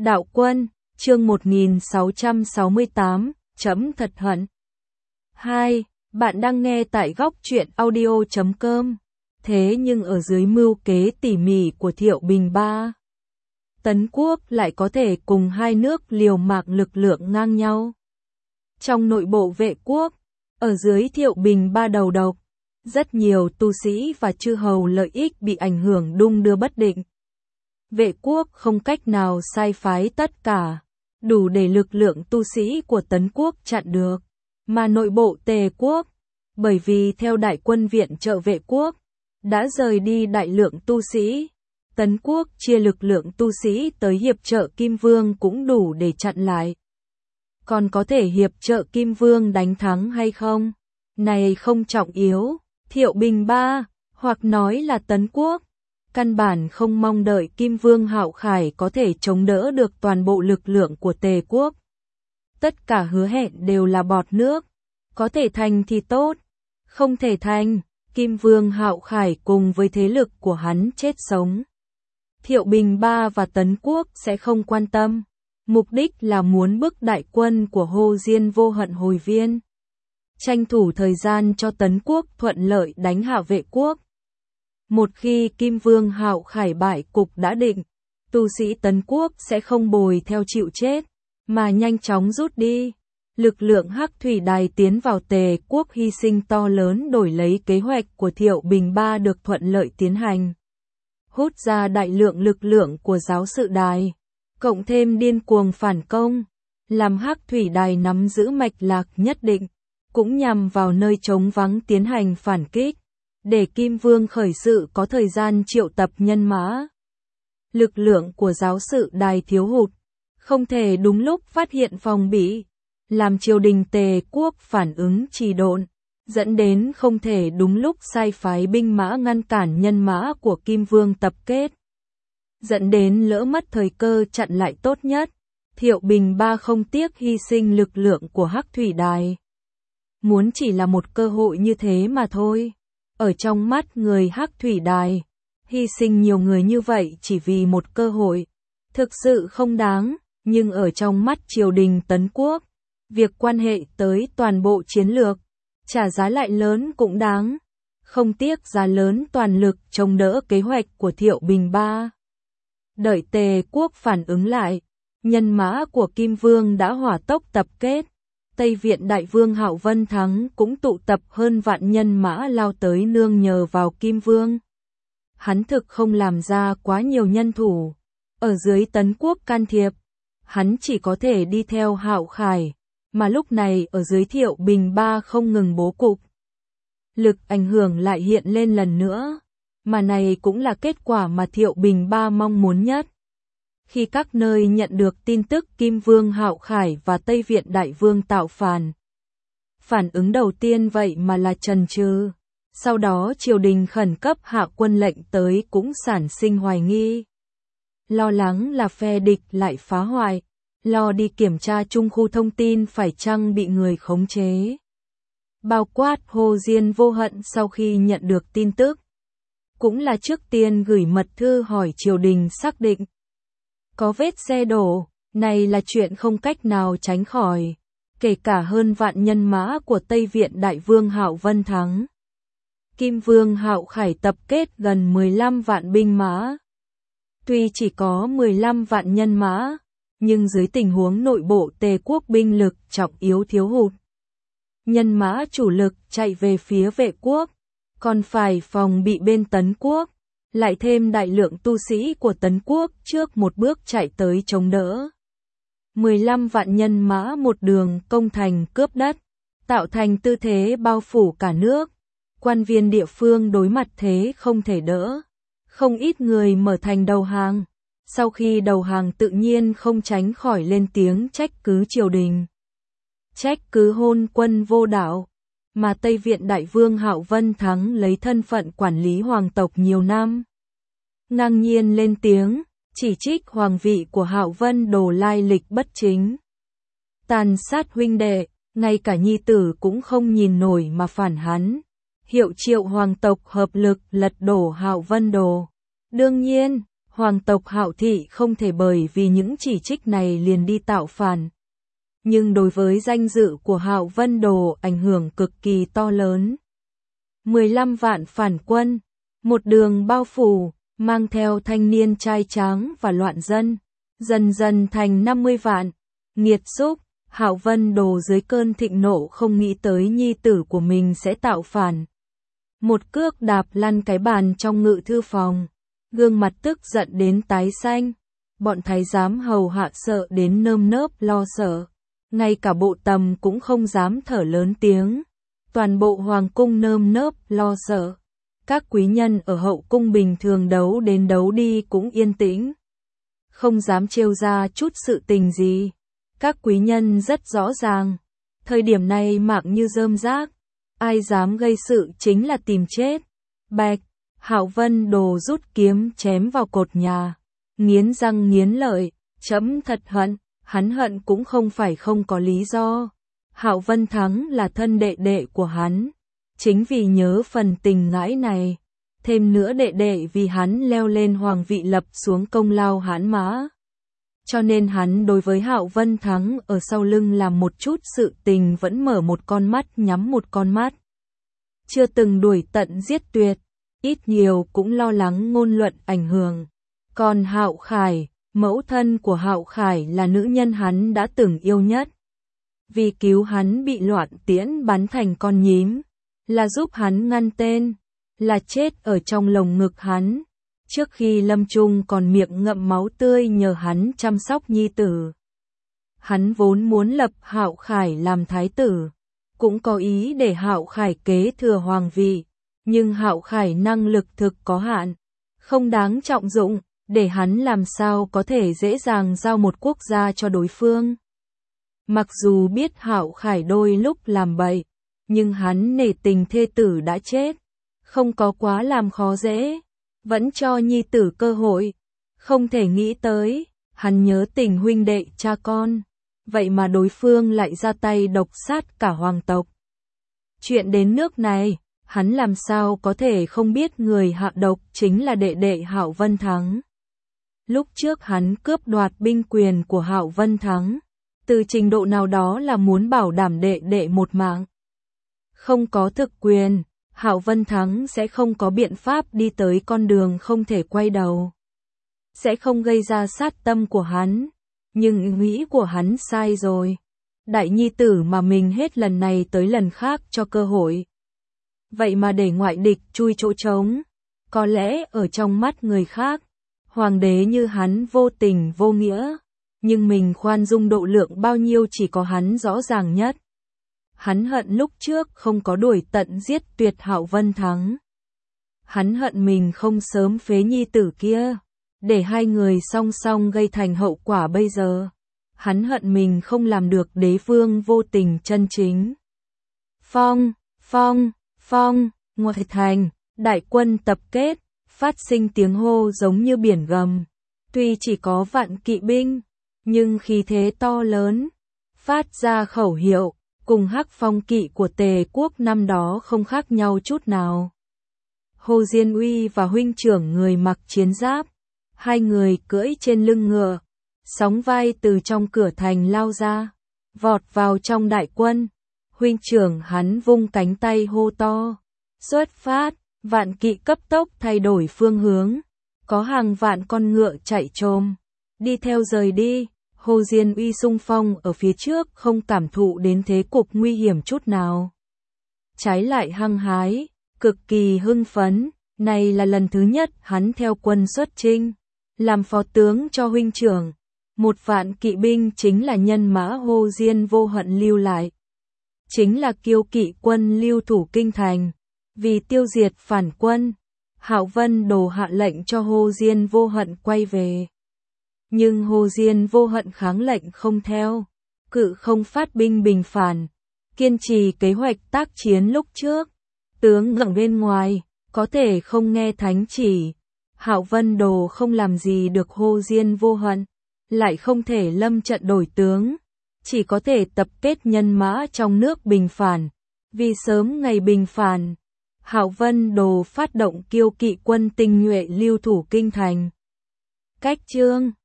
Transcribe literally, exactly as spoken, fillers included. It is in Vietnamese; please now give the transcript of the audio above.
Đạo Quân, chương một nghìn sáu trăm sáu mươi tám, chấm thật hận. hai. Bạn đang nghe tại góc truyện audio chấm com. Thế nhưng ở dưới mưu kế tỉ mỉ của Thiệu Bình Ba, Tấn Quốc lại có thể cùng hai nước liều mạng lực lượng ngang nhau. Trong nội bộ Vệ Quốc, ở dưới Thiệu Bình Ba đầu độc, rất nhiều tu sĩ và chư hầu lợi ích bị ảnh hưởng đung đưa bất định. Vệ Quốc không cách nào sai phái tất cả, đủ để lực lượng tu sĩ của Tấn Quốc chặn được, mà nội bộ Tề Quốc, bởi vì theo đại quân viện trợ Vệ Quốc, đã rời đi đại lượng tu sĩ, Tấn Quốc chia lực lượng tu sĩ tới hiệp trợ Kim Vương cũng đủ để chặn lại. Còn có thể hiệp trợ Kim Vương đánh thắng hay không? Này không trọng yếu, Thiệu Bình Ba, hoặc nói là Tấn Quốc, căn bản không mong đợi Kim Vương Hạo Khải có thể chống đỡ được toàn bộ lực lượng của Tề Quốc. Tất cả hứa hẹn đều là bọt nước, có thể thành thì tốt, không thể thành, Kim Vương Hạo Khải cùng với thế lực của hắn chết sống. Thiệu Bình Ba và Tấn Quốc sẽ không quan tâm, mục đích là muốn bức đại quân của Hồ Diên Vô Hận hồi viên, tranh thủ thời gian cho Tấn Quốc thuận lợi đánh hạ Vệ Quốc. Một khi Kim Vương Hạo Khải bại cục đã định, tu sĩ Tấn Quốc sẽ không bồi theo chịu chết, mà nhanh chóng rút đi. Lực lượng Hắc Thủy Đài tiến vào Tề Quốc hy sinh to lớn đổi lấy kế hoạch của Thiệu Bình Ba được thuận lợi tiến hành. Hút ra đại lượng lực lượng của giáo sự đài, cộng thêm điên cuồng phản công, làm Hắc Thủy Đài nắm giữ mạch lạc nhất định, cũng nhằm vào nơi trống vắng tiến hành phản kích, để Kim Vương khởi sự có thời gian triệu tập nhân mã. Lực lượng của giáo sự đài thiếu hụt, không thể đúng lúc phát hiện phòng bị, làm triều đình Tề Quốc phản ứng trì độn, dẫn đến không thể đúng lúc sai phái binh mã ngăn cản nhân mã của Kim Vương tập kết, dẫn đến lỡ mất thời cơ chặn lại tốt nhất. Thiệu Bình Ba không tiếc hy sinh lực lượng của Hắc Thủy Đài, muốn chỉ là một cơ hội như thế mà thôi. Ở trong mắt người Hắc Thủy Đài, hy sinh nhiều người như vậy chỉ vì một cơ hội, thực sự không đáng, nhưng ở trong mắt triều đình Tấn Quốc, việc quan hệ tới toàn bộ chiến lược, trả giá lại lớn cũng đáng, không tiếc giá lớn toàn lực chống đỡ kế hoạch của Thiệu Bình Ba. Đợi Tề Quốc phản ứng lại, nhân mã của Kim Vương đã hỏa tốc tập kết. Tây Viện Đại Vương Hạo Vân Thắng cũng tụ tập hơn vạn nhân mã lao tới nương nhờ vào Kim Vương. Hắn thực không làm ra quá nhiều nhân thủ, ở dưới Tấn Quốc can thiệp, hắn chỉ có thể đi theo Hạo Khải, mà lúc này ở dưới Thiệu Bình Ba không ngừng bố cục. Lực ảnh hưởng lại hiện lên lần nữa, mà này cũng là kết quả mà Thiệu Bình Ba mong muốn nhất. Khi các nơi nhận được tin tức Kim Vương Hạo Khải và Tây Viện Đại Vương tạo phản, phản ứng đầu tiên vậy mà là chần chừ, sau đó triều đình khẩn cấp hạ quân lệnh tới cũng sản sinh hoài nghi. Lo lắng là phe địch lại phá hoại, lo đi kiểm tra trung khu thông tin phải chăng bị người khống chế. Bao quát Hồ Diên Vô Hận sau khi nhận được tin tức, cũng là trước tiên gửi mật thư hỏi triều đình xác định. Có vết xe đổ, này là chuyện không cách nào tránh khỏi, kể cả hơn vạn nhân mã của Tây Viện Đại Vương Hạo Vân Thắng. Kim Vương Hạo Khải tập kết gần mười lăm vạn binh mã. Tuy chỉ có mười lăm vạn nhân mã, nhưng dưới tình huống nội bộ Tề Quốc binh lực trọng yếu thiếu hụt, nhân mã chủ lực chạy về phía Vệ Quốc, còn phải phòng bị bên Tấn Quốc. Lại thêm đại lượng tu sĩ của Tấn Quốc trước một bước chạy tới chống đỡ. mười lăm vạn nhân mã một đường công thành cướp đất, tạo thành tư thế bao phủ cả nước. Quan viên địa phương đối mặt thế không thể đỡ. Không ít người mở thành đầu hàng. Sau khi đầu hàng tự nhiên không tránh khỏi lên tiếng trách cứ triều đình, trách cứ hôn quân vô đạo. Mà Tây Viện Đại Vương Hạo Vân Thắng lấy thân phận quản lý hoàng tộc nhiều năm, ngang nhiên lên tiếng, chỉ trích hoàng vị của Hạo Vân Đồ lai lịch bất chính, tàn sát huynh đệ, ngay cả nhi tử cũng không nhìn nổi mà phản hắn, hiệu triệu hoàng tộc hợp lực lật đổ Hạo Vân Đồ. Đương nhiên, Hoàng tộc Hạo Thị không thể bởi vì những chỉ trích này liền đi tạo phản. Nhưng đối với danh dự của Hạo Vân Đồ ảnh hưởng cực kỳ to lớn. mười lăm vạn phản quân, một đường bao phủ, mang theo thanh niên trai tráng và loạn dân, dần dần thành năm mươi vạn. Nghiệt xúc, Hạo Vân Đồ dưới cơn thịnh nộ không nghĩ tới nhi tử của mình sẽ tạo phản. Một cước đạp lăn cái bàn trong ngự thư phòng, gương mặt tức giận đến tái xanh. Bọn thái giám hầu hạ sợ đến nơm nớp lo sợ, ngay cả bộ tầm cũng không dám thở lớn tiếng. Toàn bộ hoàng cung nơm nớp lo sợ. Các quý nhân ở hậu cung bình thường đấu đến đấu đi cũng yên tĩnh, không dám trêu ra chút sự tình gì. Các quý nhân rất rõ ràng, thời điểm này mạng như rơm rác, ai dám gây sự chính là tìm chết. Bạch, Hạo Vân Đồ rút kiếm chém vào cột nhà, nghiến răng nghiến lợi, chấm thật hận. Hắn hận cũng không phải không có lý do. Hạo Vân Thắng là thân đệ đệ của hắn, chính vì nhớ phần tình ngãi này, thêm nữa đệ đệ vì hắn leo lên hoàng vị lập xuống công lao hãn mã. Cho nên hắn đối với Hạo Vân Thắng ở sau lưng làm một chút sự tình vẫn mở một con mắt nhắm một con mắt. Chưa từng đuổi tận giết tuyệt, ít nhiều cũng lo lắng ngôn luận ảnh hưởng. Còn Hạo Khải, mẫu thân của Hạo Khải là nữ nhân hắn đã từng yêu nhất. Vì cứu hắn bị loạn tiễn bắn thành con nhím, là giúp hắn ngăn tên, là chết ở trong lồng ngực hắn. Trước khi lâm chung còn miệng ngậm máu tươi nhờ hắn chăm sóc nhi tử. Hắn vốn muốn lập Hạo Khải làm thái tử, cũng có ý để Hạo Khải kế thừa hoàng vị, nhưng Hạo Khải năng lực thực có hạn, không đáng trọng dụng, để hắn làm sao có thể dễ dàng giao một quốc gia cho đối phương. Mặc dù biết Hạo Khải đôi lúc làm bậy, nhưng hắn nể tình thê tử đã chết, không có quá làm khó dễ, vẫn cho nhi tử cơ hội. Không thể nghĩ tới, hắn nhớ tình huynh đệ cha con, vậy mà đối phương lại ra tay độc sát cả hoàng tộc. Chuyện đến nước này, hắn làm sao có thể không biết người hạ độc chính là đệ đệ Hạo Vân Thắng. Lúc trước hắn cướp đoạt binh quyền của Hạo Vân Thắng, từ trình độ nào đó là muốn bảo đảm đệ đệ một mạng. Không có thực quyền, Hạo Vân Thắng sẽ không có biện pháp đi tới con đường không thể quay đầu. Sẽ không gây ra sát tâm của hắn, nhưng nghĩ của hắn sai rồi. Đại nhi tử mà mình hết lần này tới lần khác cho cơ hội. Vậy mà để ngoại địch chui chỗ trống, có lẽ ở trong mắt người khác, hoàng đế như hắn vô tình vô nghĩa, nhưng mình khoan dung độ lượng bao nhiêu chỉ có hắn rõ ràng nhất. Hắn hận lúc trước không có đuổi tận giết tuyệt Hạo Vân Thắng. Hắn hận mình không sớm phế nhi tử kia, để hai người song song gây thành hậu quả bây giờ. Hắn hận mình không làm được đế vương vô tình chân chính. Phong, phong, phong, ngoại thành, đại quân tập kết, phát sinh tiếng hô giống như biển gầm. Tuy chỉ có vạn kỵ binh, nhưng khí thế to lớn, phát ra khẩu hiệu, cùng Hắc Phong kỵ của Tề quốc năm đó không khác nhau chút nào. Hồ Diên Uy và huynh trưởng người mặc chiến giáp, hai người cưỡi trên lưng ngựa, sóng vai từ trong cửa thành lao ra, vọt vào trong đại quân. Huynh trưởng hắn vung cánh tay hô to, xuất phát, vạn kỵ cấp tốc thay đổi phương hướng, có hàng vạn con ngựa chạy trồm, đi theo rời đi. Hồ Diên Uy xung phong ở phía trước không cảm thụ đến thế cục nguy hiểm chút nào. Trái lại hăng hái, cực kỳ hưng phấn, này là lần thứ nhất hắn theo quân xuất chinh, làm phó tướng cho huynh trưởng. Một vạn kỵ binh chính là nhân mã Hồ Diên Vô Hận lưu lại. Chính là kiêu kỵ quân lưu thủ kinh thành. Vì tiêu diệt phản quân, Hạo Vân Đồ hạ lệnh cho Hồ Diên Vô Hận quay về. Nhưng Hồ Diên Vô Hận kháng lệnh không theo, cự không phát binh bình phản, kiên trì kế hoạch tác chiến lúc trước. Tướng ngẩng bên ngoài, có thể không nghe thánh chỉ. Hạo Vân Đồ không làm gì được Hồ Diên Vô Hận, lại không thể lâm trận đổi tướng, chỉ có thể tập kết nhân mã trong nước bình phản. Vì sớm ngày bình phản, Hạo Vân Đồ phát động kiêu kỵ quân tinh nhuệ lưu thủ kinh thành. Cách chương